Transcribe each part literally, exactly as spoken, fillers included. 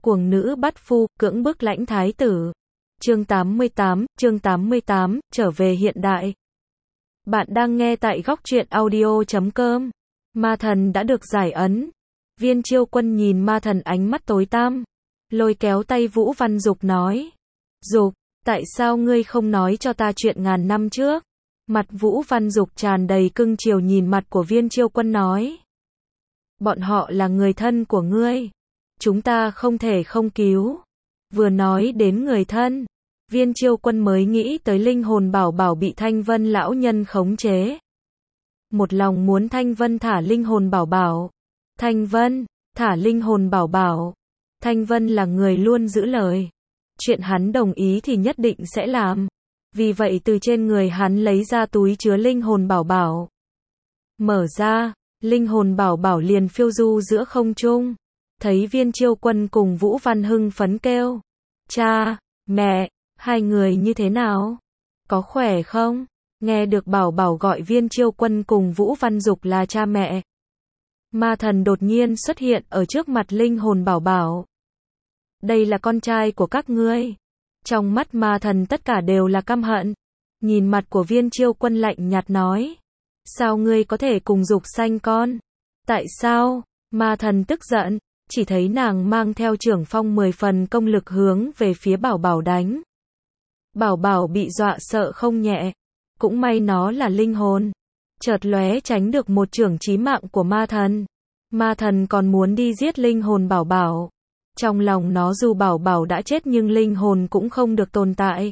Cuồng nữ bắt phu, cưỡng bức lãnh thái tử. Chương tám mươi tám, chương tám mươi tám, trở về hiện đại. Bạn đang nghe tại góc truyện audio chấm com. Ma thần đã được giải ấn. Viên Chiêu Quân nhìn ma thần ánh mắt tối tăm, lôi kéo tay Vũ Văn Dục nói. Dục, tại sao ngươi không nói cho ta chuyện ngàn năm trước? Mặt Vũ Văn Dục tràn đầy cưng chiều nhìn mặt của Viên Chiêu Quân nói. Bọn họ là người thân của ngươi. Chúng ta không thể không cứu. Vừa nói đến người thân, Viên Chiêu Quân mới nghĩ tới linh hồn bảo bảo bị Thanh Vân lão nhân khống chế. Một lòng muốn Thanh Vân thả linh hồn bảo bảo. Thanh Vân, thả linh hồn bảo bảo. Thanh Vân là người luôn giữ lời. Chuyện hắn đồng ý thì nhất định sẽ làm. Vì vậy từ trên người hắn lấy ra túi chứa linh hồn bảo bảo. Mở ra, linh hồn bảo bảo liền phiêu du giữa không trung. Thấy Viên Chiêu Quân cùng Vũ Văn hưng phấn kêu. Cha, mẹ, hai người như thế nào? Có khỏe không? Nghe được bảo bảo gọi Viên Chiêu Quân cùng Vũ Văn Dục là cha mẹ. Ma thần đột nhiên xuất hiện ở trước mặt linh hồn bảo bảo. Đây là con trai của các ngươi. Trong mắt ma thần tất cả đều là căm hận. Nhìn mặt của Viên Chiêu Quân lạnh nhạt nói. Sao ngươi có thể cùng Dục sanh con? Tại sao? Ma thần tức giận. Chỉ thấy nàng mang theo trưởng phong mười phần công lực hướng về phía bảo bảo đánh. Bảo bảo bị dọa sợ không nhẹ. Cũng may nó là linh hồn. Chợt lóe tránh được một chưởng chí mạng của ma thần. Ma thần còn muốn đi giết linh hồn bảo bảo. Trong lòng nó dù bảo bảo đã chết nhưng linh hồn cũng không được tồn tại.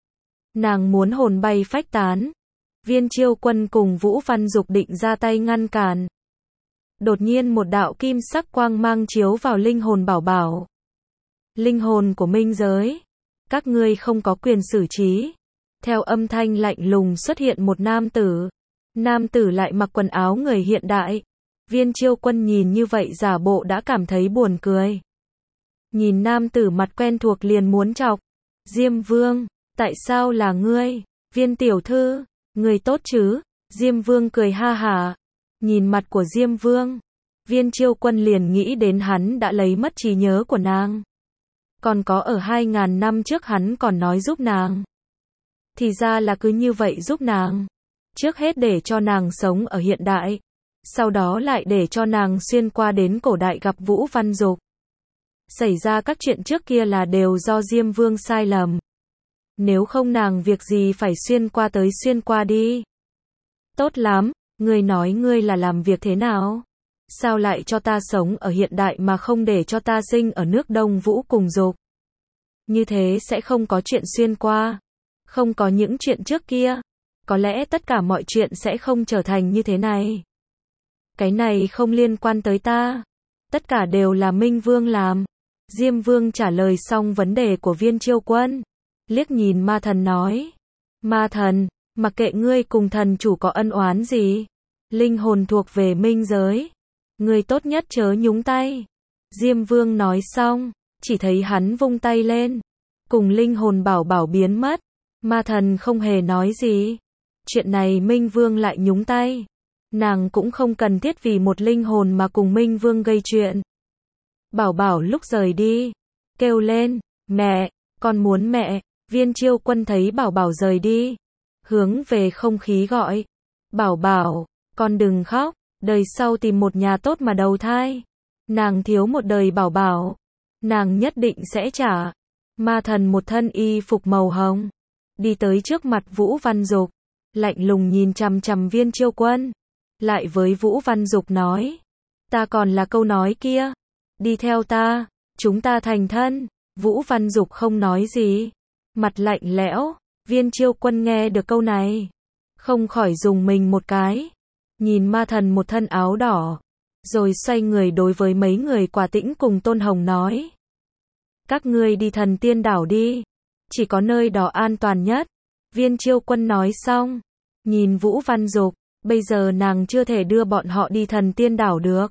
Nàng muốn hồn bay phách tán. Viên Chiêu Quân cùng Vũ Văn Dục định ra tay ngăn cản. Đột nhiên một đạo kim sắc quang mang chiếu vào linh hồn bảo bảo. Linh hồn của minh giới. Các ngươi không có quyền xử trí. Theo âm thanh lạnh lùng xuất hiện một nam tử. Nam tử lại mặc quần áo người hiện đại. Viên Chiêu Quân nhìn như vậy giả bộ đã cảm thấy buồn cười. Nhìn nam tử mặt quen thuộc liền muốn chọc. Diêm Vương, tại sao là ngươi? Viên tiểu thư, người tốt chứ? Diêm Vương cười ha hả. Nhìn mặt của Diêm Vương, Viên Chiêu Quân liền nghĩ đến hắn đã lấy mất trí nhớ của nàng. Còn có ở hai ngàn năm trước hắn còn nói giúp nàng. Thì ra là cứ như vậy giúp nàng. Trước hết để cho nàng sống ở hiện đại. Sau đó lại để cho nàng xuyên qua đến cổ đại gặp Vũ Văn Dục. Xảy ra các chuyện trước kia là đều do Diêm Vương sai lầm. Nếu không nàng việc gì phải xuyên qua tới xuyên qua đi. Tốt lắm, ngươi nói ngươi là làm việc thế nào? Sao lại cho ta sống ở hiện đại mà không để cho ta sinh ở nước Đông Vũ cùng Dục? Như thế sẽ không có chuyện xuyên qua. Không có những chuyện trước kia. Có lẽ tất cả mọi chuyện sẽ không trở thành như thế này. Cái này không liên quan tới ta. Tất cả đều là Minh Vương làm. Diêm Vương trả lời xong vấn đề của Viên Chiêu Quân. Liếc nhìn ma thần nói. Ma thần, mặc kệ ngươi cùng thần chủ có ân oán gì. Linh hồn thuộc về minh giới. Ngươi tốt nhất chớ nhúng tay. Diêm Vương nói xong, chỉ thấy hắn vung tay lên. Cùng linh hồn bảo bảo biến mất. Ma thần không hề nói gì. Chuyện này Minh Vương lại nhúng tay. Nàng cũng không cần thiết vì một linh hồn mà cùng Minh Vương gây chuyện. Bảo bảo lúc rời đi, kêu lên, mẹ, con muốn mẹ. Viên Chiêu Quân thấy bảo bảo rời đi, hướng về không khí gọi. Bảo bảo, con đừng khóc, đời sau tìm một nhà tốt mà đầu thai. Nàng thiếu một đời bảo bảo. Nàng nhất định sẽ trả. Ma thần một thân y phục màu hồng. Đi tới trước mặt Vũ Văn Dục. Lạnh lùng nhìn chằm chằm Viên Chiêu Quân. Lại với Vũ Văn Dục nói. Ta còn là câu nói kia. Đi theo ta, chúng ta thành thân. Vũ Văn Dục không nói gì. Mặt lạnh lẽo. Viên Chiêu Quân nghe được câu này. Không khỏi dùng mình một cái. Nhìn ma thần một thân áo đỏ. Rồi xoay người đối với mấy người Quả Tĩnh cùng Tôn Hồng nói. Các ngươi đi Thần Tiên Đảo đi. Chỉ có nơi đó an toàn nhất. Viên Chiêu Quân nói xong. Nhìn Vũ Văn Dục. Bây giờ nàng chưa thể đưa bọn họ đi Thần Tiên Đảo được.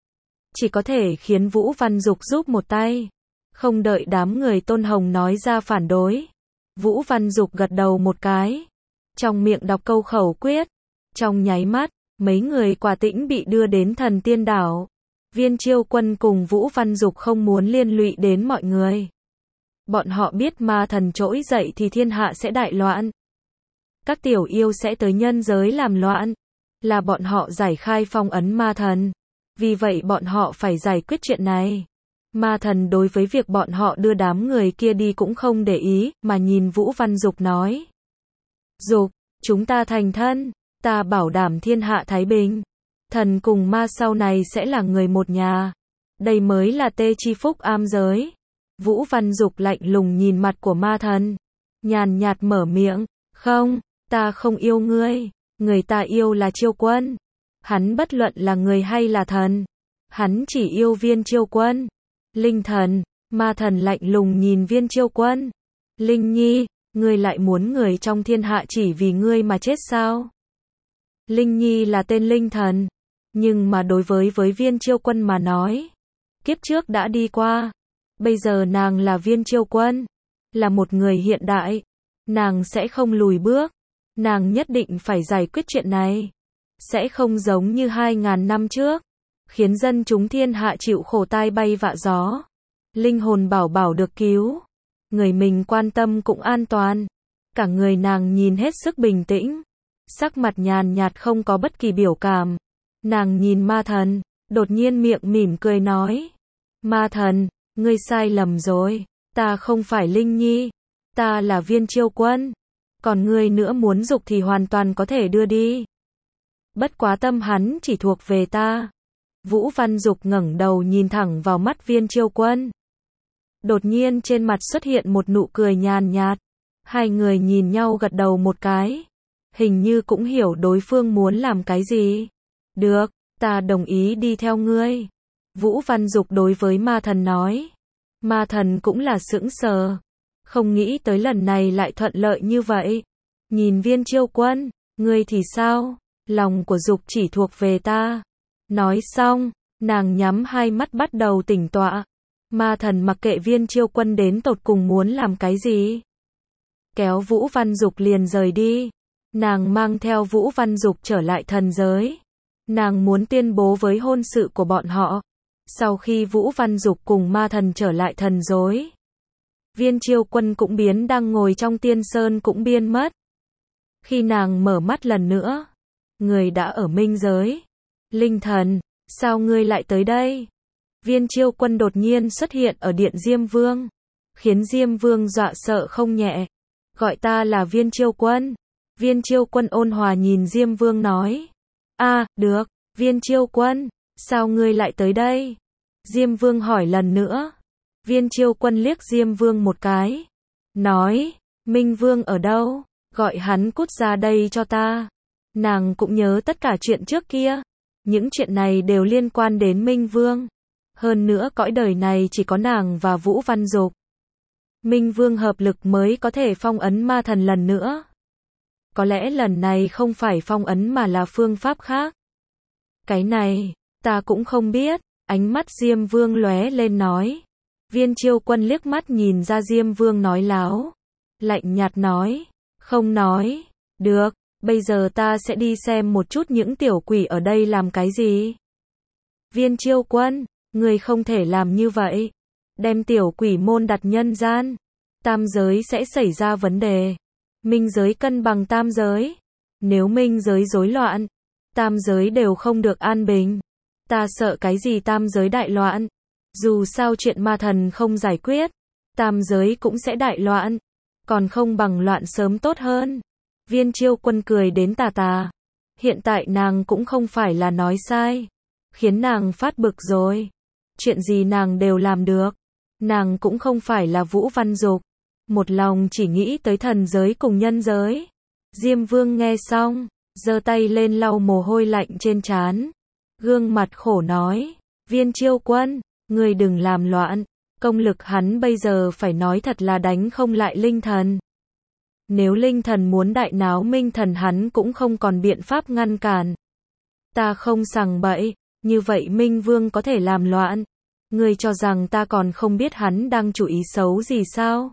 Chỉ có thể khiến Vũ Văn Dục giúp một tay. Không đợi đám người Tôn Hồng nói ra phản đối. Vũ Văn Dục gật đầu một cái. Trong miệng đọc câu khẩu quyết. Trong nháy mắt, mấy người Quả Tĩnh bị đưa đến Thần Tiên Đảo. Viên Chiêu Quân cùng Vũ Văn Dục không muốn liên lụy đến mọi người. Bọn họ biết ma thần trỗi dậy thì thiên hạ sẽ đại loạn. Các tiểu yêu sẽ tới nhân giới làm loạn. Là bọn họ giải khai phong ấn ma thần. Vì vậy bọn họ phải giải quyết chuyện này. Ma thần đối với việc bọn họ đưa đám người kia đi cũng không để ý, mà nhìn Vũ Văn Dục nói. Dục, chúng ta thành thân, ta bảo đảm thiên hạ thái bình. Thần cùng ma sau này sẽ là người một nhà. Đây mới là tê chi phúc am giới. Vũ Văn Dục lạnh lùng nhìn mặt của ma thần. Nhàn nhạt mở miệng, không, ta không yêu ngươi. Người ta yêu là Chiêu Quân. Hắn bất luận là người hay là thần. Hắn chỉ yêu Viên Chiêu Quân. Linh thần, ma thần lạnh lùng nhìn Viên Chiêu Quân. Linh Nhi, ngươi lại muốn người trong thiên hạ chỉ vì ngươi mà chết sao? Linh Nhi là tên linh thần. Nhưng mà đối với với Viên Chiêu Quân mà nói. Kiếp trước đã đi qua. Bây giờ nàng là Viên Chiêu Quân. Là một người hiện đại. Nàng sẽ không lùi bước. Nàng nhất định phải giải quyết chuyện này. Sẽ không giống như hai ngàn năm trước. Khiến dân chúng thiên hạ chịu khổ tai bay vạ gió. Linh hồn bảo bảo được cứu. Người mình quan tâm cũng an toàn. Cả người nàng nhìn hết sức bình tĩnh. Sắc mặt nhàn nhạt không có bất kỳ biểu cảm. Nàng nhìn ma thần. Đột nhiên miệng mỉm cười nói. Ma thần, ngươi sai lầm rồi. Ta không phải Linh Nhi. Ta là Viên Chiêu Quân. Còn ngươi nữa muốn dục thì hoàn toàn có thể đưa đi. Bất quá tâm hắn chỉ thuộc về ta. Vũ Văn Dục ngẩng đầu nhìn thẳng vào mắt Viên Chiêu Quân. Đột nhiên trên mặt xuất hiện một nụ cười nhàn nhạt. Hai người nhìn nhau gật đầu một cái. Hình như cũng hiểu đối phương muốn làm cái gì. Được, ta đồng ý đi theo ngươi. Vũ Văn Dục đối với ma thần nói. Ma thần cũng là sững sờ. Không nghĩ tới lần này lại thuận lợi như vậy. Nhìn Viên Chiêu Quân, ngươi thì sao? Lòng của Dục chỉ thuộc về ta. Nói xong, nàng nhắm hai mắt bắt đầu tỉnh tọa. Ma thần mặc kệ Viên Chiêu Quân đến tột cùng muốn làm cái gì. Kéo Vũ Văn Dục liền rời đi. Nàng mang theo Vũ Văn Dục trở lại thần giới. Nàng muốn tuyên bố với hôn sự của bọn họ. Sau khi Vũ Văn Dục cùng ma thần trở lại thần giới. Viên Chiêu Quân cũng biến đang ngồi trong tiên sơn cũng biến mất. Khi nàng mở mắt lần nữa. Người đã ở minh giới. Linh thần, sao ngươi lại tới đây? Viên Chiêu Quân đột nhiên xuất hiện ở điện Diêm Vương. Khiến Diêm Vương dọa sợ không nhẹ. Gọi ta là Viên Chiêu Quân. Viên Chiêu Quân ôn hòa nhìn Diêm Vương nói. A, à, được, Viên Chiêu Quân, sao ngươi lại tới đây? Diêm Vương hỏi lần nữa. Viên Chiêu Quân liếc Diêm Vương một cái. Nói, Minh Vương ở đâu? Gọi hắn cút ra đây cho ta. Nàng cũng nhớ tất cả chuyện trước kia. Những chuyện này đều liên quan đến Minh Vương. Hơn nữa cõi đời này chỉ có nàng và Vũ Văn Dục. Minh Vương hợp lực mới có thể phong ấn ma thần lần nữa. Có lẽ lần này không phải phong ấn mà là phương pháp khác. Cái này, ta cũng không biết. Ánh mắt Diêm Vương lóe lên nói. Viên Chiêu Quân liếc mắt nhìn ra Diêm Vương nói láo. Lạnh nhạt nói. Không nói. Được, bây giờ ta sẽ đi xem một chút những tiểu quỷ ở đây làm cái gì. Viên Chiêu Quân, người không thể làm như vậy. Đem tiểu quỷ môn đặt nhân gian. Tam giới sẽ xảy ra vấn đề. Minh giới cân bằng tam giới. Nếu minh giới rối loạn, tam giới đều không được an bình. Ta sợ cái gì tam giới đại loạn. Dù sao chuyện ma thần không giải quyết, tam giới cũng sẽ đại loạn. Còn không bằng loạn sớm tốt hơn. Viên Chiêu Quân cười đến tà tà. Hiện tại nàng cũng không phải là nói sai. Khiến nàng phát bực rồi. Chuyện gì nàng đều làm được. Nàng cũng không phải là Vũ Văn Dục. Một lòng chỉ nghĩ tới thần giới cùng nhân giới. Diêm Vương nghe xong, giơ tay lên lau mồ hôi lạnh trên trán. Gương mặt khổ nói. Viên Chiêu Quân, ngươi đừng làm loạn. Công lực hắn bây giờ phải nói thật là đánh không lại linh thần. Nếu linh thần muốn đại náo minh thần hắn cũng không còn biện pháp ngăn cản. Ta không sằng bậy, như vậy Minh Vương có thể làm loạn. Ngươi cho rằng ta còn không biết hắn đang chủ ý xấu gì sao?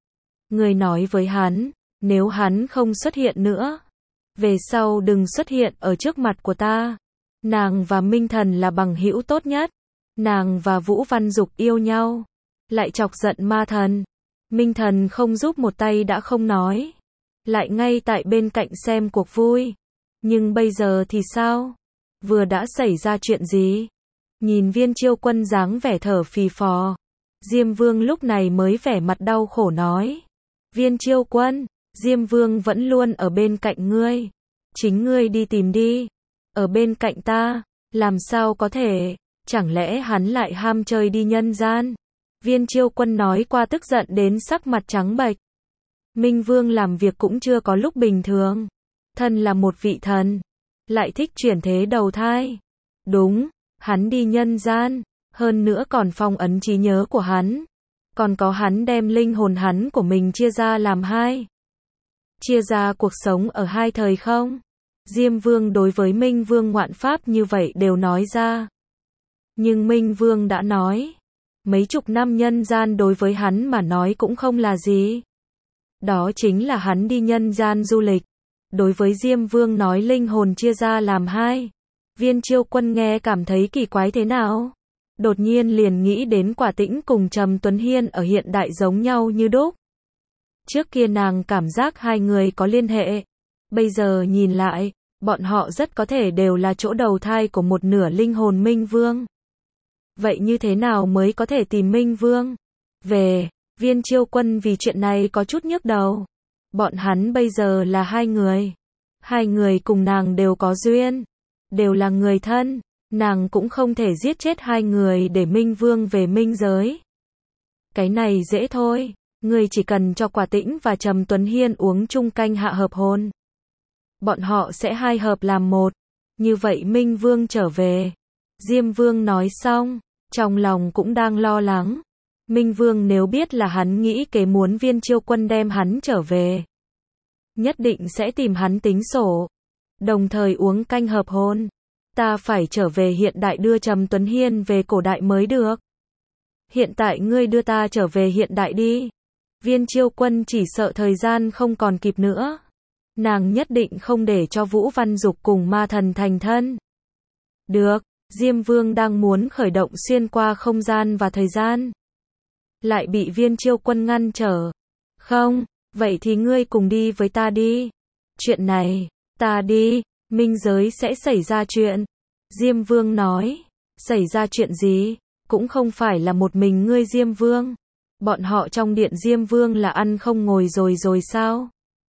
Ngươi nói với hắn, nếu hắn không xuất hiện nữa, về sau đừng xuất hiện ở trước mặt của ta. Nàng và Minh Thần là bằng hữu tốt nhất. Nàng và Vũ Văn Dục yêu nhau, lại chọc giận ma thần. Minh thần không giúp một tay đã không nói, lại ngay tại bên cạnh xem cuộc vui. Nhưng bây giờ thì sao? Vừa đã xảy ra chuyện gì? Nhìn Viên Chiêu Quân dáng vẻ thở phì phò, Diêm Vương lúc này mới vẻ mặt đau khổ nói. Viên Chiêu Quân, Diêm Vương vẫn luôn ở bên cạnh ngươi. Chính ngươi đi tìm đi. Ở bên cạnh ta, làm sao có thể? Chẳng lẽ hắn lại ham chơi đi nhân gian? Viên Chiêu Quân nói qua tức giận đến sắc mặt trắng bệch. Minh Vương làm việc cũng chưa có lúc bình thường. Thân là một vị thần, lại thích chuyển thế đầu thai. Đúng, hắn đi nhân gian, hơn nữa còn phong ấn trí nhớ của hắn. Còn có hắn đem linh hồn hắn của mình chia ra làm hai. Chia ra cuộc sống ở hai thời không? Diêm Vương đối với Minh Vương ngoạn pháp như vậy đều nói ra. Nhưng Minh Vương đã nói, mấy chục năm nhân gian đối với hắn mà nói cũng không là gì. Đó chính là hắn đi nhân gian du lịch. Đối với Diêm Vương nói linh hồn chia ra làm hai, Viên Chiêu Quân nghe cảm thấy kỳ quái thế nào? Đột nhiên liền nghĩ đến Quả Tĩnh cùng Trầm Tuấn Hiên ở hiện đại giống nhau như đúc. Trước kia nàng cảm giác hai người có liên hệ. Bây giờ nhìn lại, bọn họ rất có thể đều là chỗ đầu thai của một nửa linh hồn Minh Vương. Vậy như thế nào mới có thể tìm Minh Vương? Về, Viên Chiêu Quân vì chuyện này có chút nhức đầu. Bọn hắn bây giờ là hai người. Hai người cùng nàng đều có duyên. Đều là người thân. Nàng cũng không thể giết chết hai người để Minh Vương về minh giới. Cái này dễ thôi. Người chỉ cần cho Quả Tĩnh và Trầm Tuấn Hiên uống chung canh hạ hợp hồn. Bọn họ sẽ hai hợp làm một. Như vậy Minh Vương trở về. Diêm Vương nói xong, trong lòng cũng đang lo lắng. Minh Vương nếu biết là hắn nghĩ kế muốn Viên Chiêu Quân đem hắn trở về, nhất định sẽ tìm hắn tính sổ. Đồng thời uống canh hợp hồn. Ta phải trở về hiện đại đưa Trầm Tuấn Hiên về cổ đại mới được. Hiện tại ngươi đưa ta trở về hiện đại đi. Viên Chiêu Quân chỉ sợ thời gian không còn kịp nữa. Nàng nhất định không để cho Vũ Văn Dục cùng ma thần thành thân. Được, Diêm Vương đang muốn khởi động xuyên qua không gian và thời gian, lại bị Viên Chiêu Quân ngăn trở. Không, vậy thì ngươi cùng đi với ta đi. Chuyện này, ta đi, minh giới sẽ xảy ra chuyện. Diêm Vương nói, xảy ra chuyện gì? Cũng không phải là một mình ngươi Diêm Vương. Bọn họ trong điện Diêm Vương là ăn không ngồi rồi rồi sao?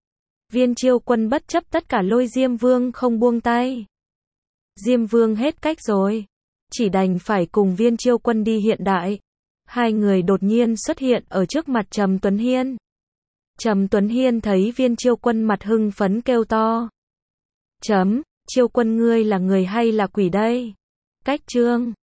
Viên Chiêu Quân bất chấp tất cả lôi Diêm Vương không buông tay. Diêm Vương hết cách rồi, chỉ đành phải cùng Viên Chiêu Quân đi hiện đại. Hai người đột nhiên xuất hiện ở trước mặt Trầm Tuấn Hiên. Trầm Tuấn Hiên thấy Viên Chiêu Quân mặt hưng phấn kêu to. Chấm, Chiêu Quân ngươi là người hay là quỷ đây? Cách chương